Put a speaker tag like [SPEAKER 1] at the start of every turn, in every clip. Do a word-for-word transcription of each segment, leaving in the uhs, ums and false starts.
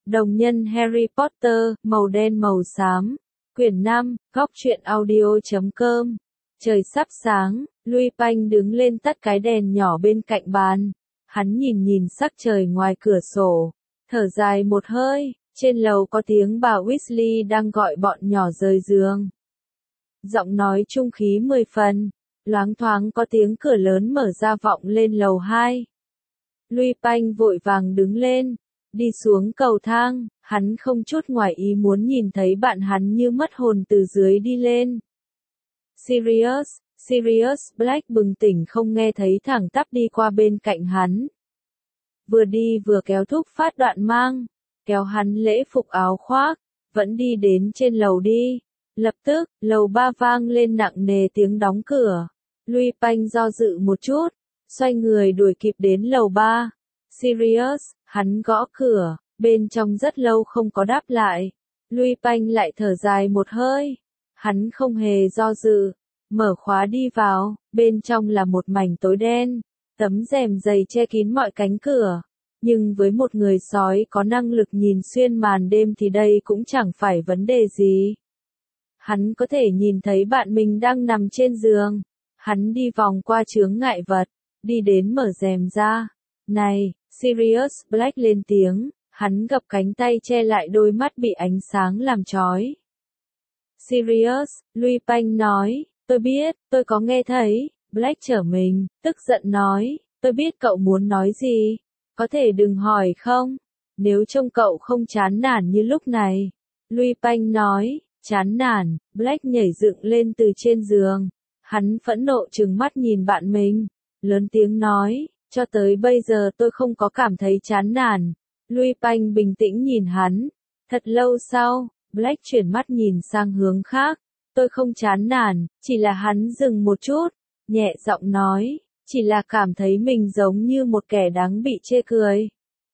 [SPEAKER 1] Đồng nhân Harry Potter, màu đen màu xám. Quyển năm, góc truyện audio chấm com. Trời sắp sáng, Lupin đứng lên tắt cái đèn nhỏ bên cạnh bàn. Hắn nhìn nhìn sắc trời ngoài cửa sổ, thở dài một hơi. Trên lầu có tiếng bà Weasley đang gọi bọn nhỏ rời giường. Giọng nói trung khí mười phần, loáng thoáng có tiếng cửa lớn mở ra vọng lên lầu hai. Lupin vội vàng đứng lên, đi xuống cầu thang, hắn không chút ngoài ý muốn nhìn thấy bạn hắn như mất hồn từ dưới đi lên. Sirius, Sirius Black bừng tỉnh không nghe thấy thẳng tắp đi qua bên cạnh hắn. Vừa đi vừa kéo thúc phát đoạn mang, kéo hắn lễ phục áo khoác, vẫn đi đến trên lầu đi. Lập tức, lầu ba vang lên nặng nề tiếng đóng cửa. Lupin do dự một chút, xoay người đuổi kịp đến lầu ba. Sirius, hắn gõ cửa, bên trong rất lâu không có đáp lại. Lupin lại thở dài một hơi. Hắn không hề do dự, mở khóa đi vào, bên trong là một mảnh tối đen, tấm rèm dày che kín mọi cánh cửa. Nhưng với một người sói có năng lực nhìn xuyên màn đêm thì đây cũng chẳng phải vấn đề gì. Hắn có thể nhìn thấy bạn mình đang nằm trên giường. Hắn đi vòng qua chướng ngại vật, đi đến mở rèm ra. Này, Sirius Black lên tiếng, hắn gập cánh tay che lại đôi mắt bị ánh sáng làm chói. Sirius, Lupin nói, tôi biết, tôi có nghe thấy. Black trở mình, tức giận nói, tôi biết cậu muốn nói gì. Có thể đừng hỏi không? Nếu trông cậu không chán nản như lúc này. Lupin nói, chán nản. Black nhảy dựng lên từ trên giường. Hắn phẫn nộ trừng mắt nhìn bạn mình. Lớn tiếng nói, cho tới bây giờ tôi không có cảm thấy chán nản. Lupin bình tĩnh nhìn hắn. Thật lâu sau, Black chuyển mắt nhìn sang hướng khác. Tôi không chán nản, chỉ là hắn dừng một chút. Nhẹ giọng nói. Chỉ là cảm thấy mình giống như một kẻ đáng bị chê cười.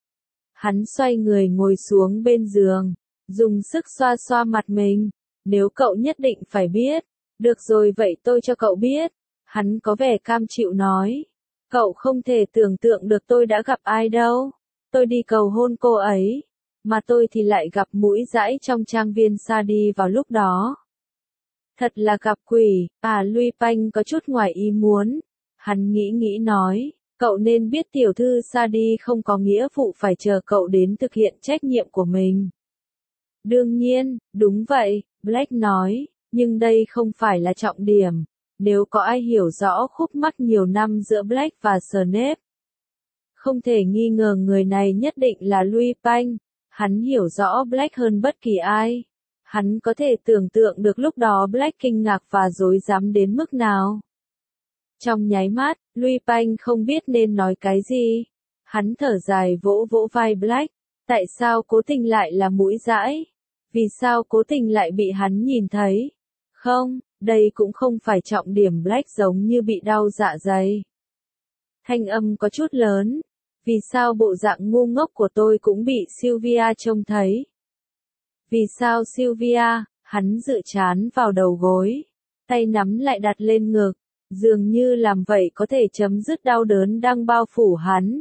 [SPEAKER 1] Hắn xoay người ngồi xuống bên giường, dùng sức xoa xoa mặt mình. Nếu cậu nhất định phải biết, được rồi vậy tôi cho cậu biết. Hắn có vẻ cam chịu nói. Cậu không thể tưởng tượng được tôi đã gặp ai đâu. Tôi đi cầu hôn cô ấy, mà tôi thì lại gặp mũi dãi trong trang viên Sadi vào lúc đó. Thật là gặp quỷ. À Lupin có chút ngoài ý muốn. Hắn nghĩ nghĩ nói, cậu nên biết tiểu thư Sadi không có nghĩa vụ phải chờ cậu đến thực hiện trách nhiệm của mình. Đương nhiên, đúng vậy, Black nói, nhưng đây không phải là trọng điểm. Nếu có ai hiểu rõ khúc mắc nhiều năm giữa Black và Snape, không thể nghi ngờ người này nhất định là Lupin. Hắn hiểu rõ Black hơn bất kỳ ai. Hắn có thể tưởng tượng được lúc đó Black kinh ngạc và rối rắm đến mức nào. Trong nháy mắt, Lupin không biết nên nói cái gì. Hắn thở dài vỗ vỗ vai Black. Tại sao cố tình lại là mũi dãi? Vì sao cố tình lại bị hắn nhìn thấy? Không, đây cũng không phải trọng điểm. Black giống như bị đau dạ dày. Thanh âm có chút lớn. Vì sao bộ dạng ngu ngốc của tôi cũng bị Sylvia trông thấy? Vì sao Sylvia? Hắn dựa trán vào đầu gối. Tay nắm lại đặt lên ngực. Dường như làm vậy có thể chấm dứt đau đớn đang bao phủ hắn.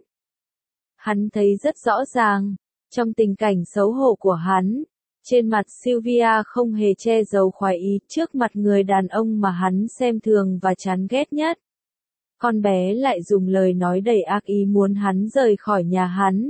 [SPEAKER 1] Hắn thấy rất rõ ràng, trong tình cảnh xấu hổ của hắn, trên mặt Sylvia không hề che giấu khoái ý trước mặt người đàn ông mà hắn xem thường và chán ghét nhất. Con bé lại dùng lời nói đầy ác ý muốn hắn rời khỏi nhà hắn.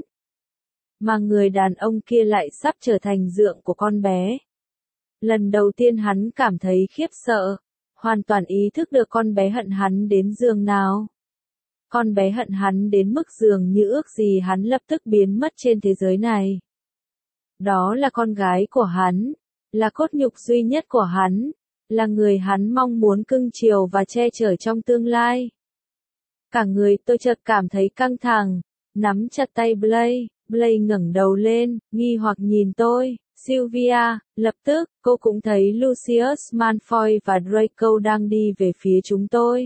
[SPEAKER 1] Mà người đàn ông kia lại sắp trở thành dượng của con bé. Lần đầu tiên hắn cảm thấy khiếp sợ. Hoàn toàn ý thức được con bé hận hắn đến giường nào. Con bé hận hắn đến mức dường như ước gì hắn lập tức biến mất trên thế giới này. Đó là con gái của hắn, là cốt nhục duy nhất của hắn, là người hắn mong muốn cưng chiều và che chở trong tương lai. Cả người tôi chợt cảm thấy căng thẳng, nắm chặt tay Blaze. Blaze ngẩng đầu lên, nghi hoặc nhìn tôi. Sylvia, lập tức, cô cũng thấy Lucius Malfoy và Draco đang đi về phía chúng tôi.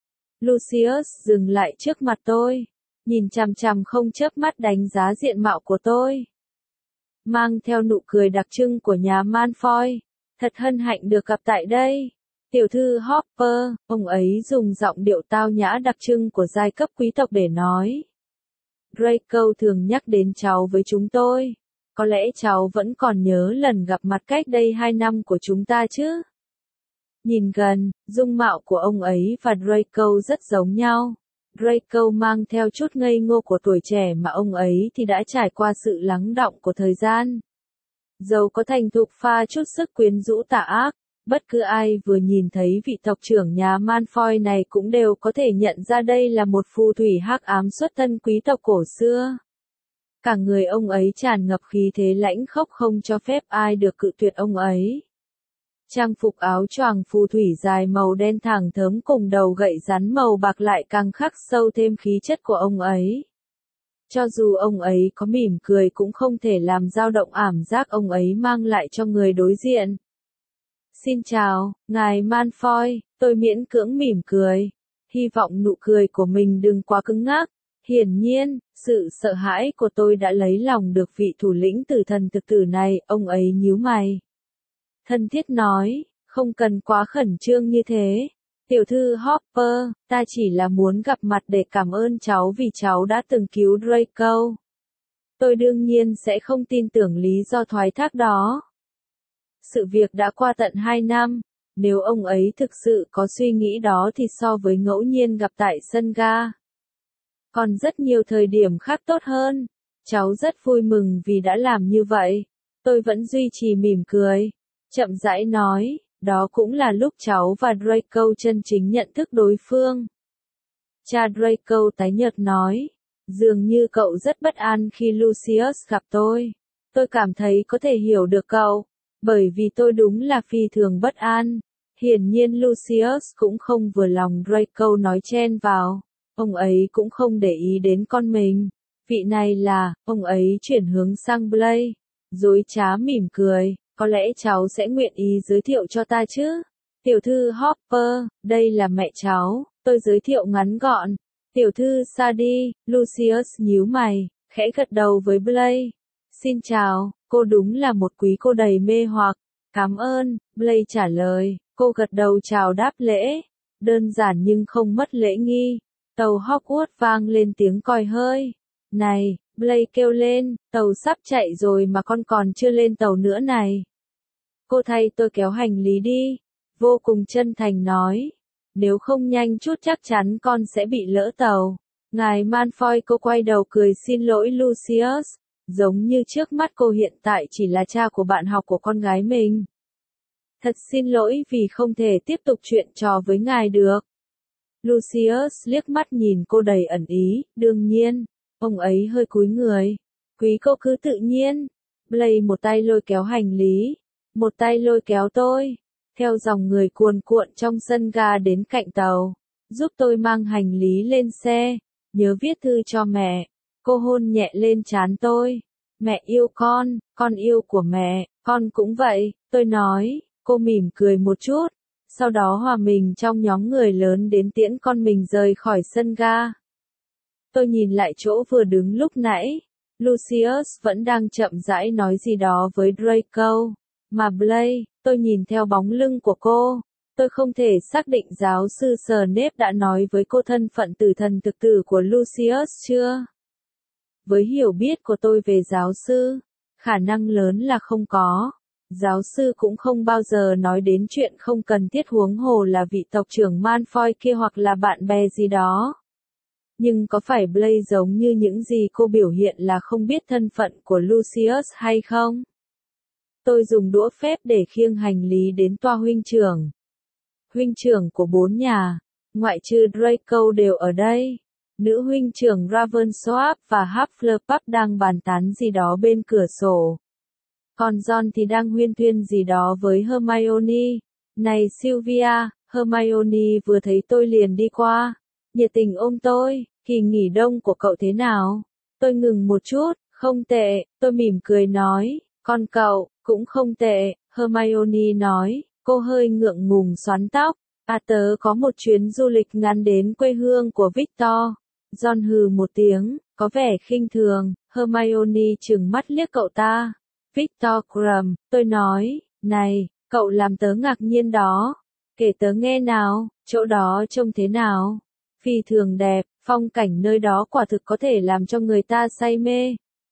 [SPEAKER 1] Lucius dừng lại trước mặt tôi, nhìn chằm chằm không chớp mắt đánh giá diện mạo của tôi. Mang theo nụ cười đặc trưng của nhà Malfoy, thật hân hạnh được gặp tại đây. Tiểu thư Hopper, ông ấy dùng giọng điệu tao nhã đặc trưng của giai cấp quý tộc để nói. Draco thường nhắc đến cháu với chúng tôi. có lẽ cháu vẫn còn nhớ lần gặp mặt cách đây hai năm của chúng ta chứ? Nhìn gần, dung mạo của ông ấy và Draco rất giống nhau. Draco mang theo chút ngây ngô của tuổi trẻ mà ông ấy thì đã trải qua sự lắng đọng của thời gian. Dẫu có thành thục pha chút sức quyến rũ tà ác, bất cứ ai vừa nhìn thấy vị tộc trưởng nhà Malfoy này cũng đều có thể nhận ra đây là một phù thủy hắc ám xuất thân quý tộc cổ xưa. Cả người ông ấy tràn ngập khí thế lãnh khốc không cho phép ai được cự tuyệt ông ấy. Trang phục áo choàng phù thủy dài màu đen thẳng thớm cùng đầu gậy rắn màu bạc lại càng khắc sâu thêm khí chất của ông ấy. Cho dù ông ấy có mỉm cười cũng không thể làm dao động ảm giác ông ấy mang lại cho người đối diện. Xin chào, ngài Malfoy, tôi miễn cưỡng mỉm cười. Hy vọng nụ cười của mình đừng quá cứng ngắc. Hiển nhiên, sự sợ hãi của tôi đã lấy lòng được vị thủ lĩnh tử thần thực tử này, ông ấy nhíu mày. Thân thiết nói, không cần quá khẩn trương như thế. Tiểu thư Hopper, ta chỉ là muốn gặp mặt để cảm ơn cháu vì cháu đã từng cứu Draco. Tôi đương nhiên sẽ không tin tưởng lý do thoái thác đó. Sự việc đã qua tận hai năm, nếu ông ấy thực sự có suy nghĩ đó thì so với ngẫu nhiên gặp tại sân ga. Còn rất nhiều thời điểm khác tốt hơn. Cháu rất vui mừng vì đã làm như vậy. Tôi vẫn duy trì mỉm cười. Chậm rãi nói, đó cũng là lúc cháu và Draco chân chính nhận thức đối phương. Cha Draco tái nhợt nói, dường như cậu rất bất an khi Lucius gặp tôi. Tôi cảm thấy có thể hiểu được cậu, bởi vì tôi đúng là phi thường bất an. Hiển nhiên Lucius cũng không vừa lòng Draco nói chen vào. Ông ấy cũng không để ý đến con mình. Vị này là, ông ấy chuyển hướng sang Blaise. Dối trá mỉm cười, có lẽ cháu sẽ nguyện ý giới thiệu cho ta chứ? Tiểu thư Hopper, đây là mẹ cháu, tôi giới thiệu ngắn gọn. Tiểu thư Sadi, Lucius nhíu mày, khẽ gật đầu với Blaise. Xin chào, cô đúng là một quý cô đầy mê hoặc. Cảm ơn, Blaise trả lời, cô gật đầu chào đáp lễ. Đơn giản nhưng không mất lễ nghi. Tàu Hogwarts vang lên tiếng còi hơi. Này, Blaise kêu lên, tàu sắp chạy rồi mà con còn chưa lên tàu nữa này. Cô thay tôi kéo hành lý đi. Vô cùng chân thành nói. Nếu không nhanh chút chắc chắn con sẽ bị lỡ tàu. Ngài Malfoy cô quay đầu cười xin lỗi Lucius. Giống như trước mắt cô hiện tại chỉ là cha của bạn học của con gái mình. Thật xin lỗi vì không thể tiếp tục chuyện trò với ngài được. Lucius liếc mắt nhìn cô đầy ẩn ý, đương nhiên. Ông ấy hơi cúi người. Quý cô cứ tự nhiên. Blaise một tay lôi kéo hành lý. Một tay lôi kéo tôi. Theo dòng người cuồn cuộn trong sân ga đến cạnh tàu. Giúp tôi mang hành lý lên xe. Nhớ viết thư cho mẹ. Cô hôn nhẹ lên trán tôi. Mẹ yêu con, con yêu của mẹ, con cũng vậy, tôi nói. Cô mỉm cười một chút. Sau đó hòa mình trong nhóm người lớn đến tiễn con mình rời khỏi sân ga. Tôi nhìn lại chỗ vừa đứng lúc nãy. Lucius vẫn đang chậm rãi nói gì đó với Draco. Mà Blaise, tôi nhìn theo bóng lưng của cô. Tôi không thể xác định giáo sư Snape đã nói với cô thân phận tử thần thực tử của Lucius chưa? Với hiểu biết của tôi về giáo sư, khả năng lớn là không có. Giáo sư cũng không bao giờ nói đến chuyện không cần thiết huống hồ là vị tộc trưởng Malfoy kia hoặc là bạn bè gì đó. Nhưng có phải Blaise giống như những gì cô biểu hiện là không biết thân phận của Lucius hay không? Tôi dùng đũa phép để khiêng hành lý đến toa huynh trưởng. Huynh trưởng của bốn nhà, ngoại trừ Draco đều ở đây. Nữ huynh trưởng Ravensworth và Hufflepuff đang bàn tán gì đó bên cửa sổ. Còn John thì đang huyên thuyên gì đó với Hermione. Này Sylvia, Hermione vừa thấy tôi liền đi qua. Nhiệt tình ôm tôi, kỳ nghỉ đông của cậu thế nào? Tôi ngừng một chút, không tệ, tôi mỉm cười nói, con cậu, cũng không tệ, Hermione nói, cô hơi ngượng ngùng xoắn tóc. À tớ có một chuyến du lịch ngắn đến quê hương của Victor. John hừ một tiếng, có vẻ khinh thường, Hermione trừng mắt liếc cậu ta. Victor Krum, tôi nói, này, cậu làm tớ ngạc nhiên đó. Kể tớ nghe nào, chỗ đó trông thế nào? Phi thường đẹp, phong cảnh nơi đó quả thực có thể làm cho người ta say mê.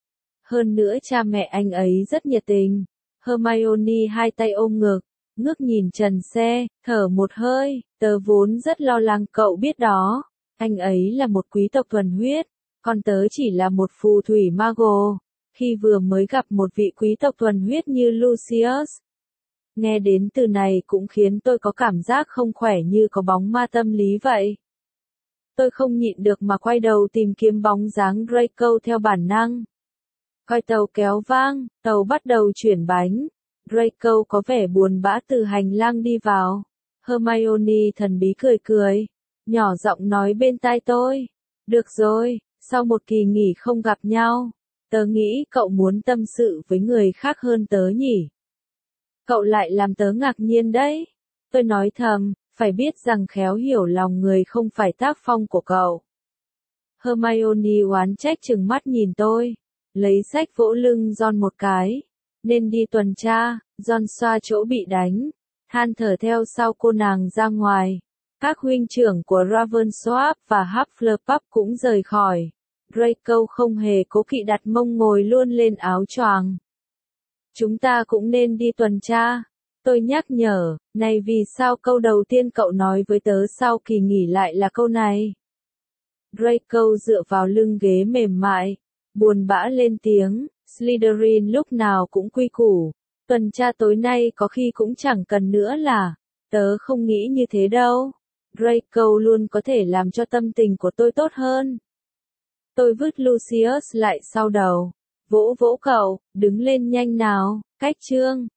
[SPEAKER 1] Hơn nữa cha mẹ anh ấy rất nhiệt tình. Hermione hai tay ôm ngực, ngước nhìn trần xe, thở một hơi, tớ vốn rất lo lắng cậu biết đó. Anh ấy là một quý tộc thuần huyết, còn tớ chỉ là một phù thủy mago. Khi vừa mới gặp một vị quý tộc thuần huyết như Lucius. Nghe đến từ này cũng khiến tôi có cảm giác không khỏe như có bóng ma tâm lý vậy. Tôi không nhịn được mà quay đầu tìm kiếm bóng dáng Draco theo bản năng. Coi tàu kéo vang, tàu bắt đầu chuyển bánh. Draco có vẻ buồn bã từ hành lang đi vào. Hermione thần bí cười cười, nhỏ giọng nói bên tai tôi. Được rồi, sau một kỳ nghỉ không gặp nhau, tớ nghĩ cậu muốn tâm sự với người khác hơn tớ nhỉ. Cậu lại làm tớ ngạc nhiên đấy. Tôi nói thầm, phải biết rằng khéo hiểu lòng người không phải tác phong của cậu. Hermione oán trách trừng mắt nhìn tôi, lấy sách vỗ lưng Ron một cái. Nên đi tuần tra, Ron xoa chỗ bị đánh, than thở theo sau cô nàng ra ngoài. Các huynh trưởng của Ravensworth và Hufflepuff cũng rời khỏi. Draco không hề cố kỵ đặt mông ngồi luôn lên áo choàng. Chúng ta cũng nên đi tuần tra. Tôi nhắc nhở, này vì sao câu đầu tiên cậu nói với tớ sau kỳ nghỉ lại là câu này? Draco dựa vào lưng ghế mềm mại, buồn bã lên tiếng, Slytherin lúc nào cũng quy củ. Tuần tra tối nay có khi cũng chẳng cần nữa là, tớ không nghĩ như thế đâu. Draco luôn có thể làm cho tâm tình của tôi tốt hơn. Tôi vứt Lucius lại sau đầu, vỗ vỗ cậu, đứng lên nhanh nào, cách chương.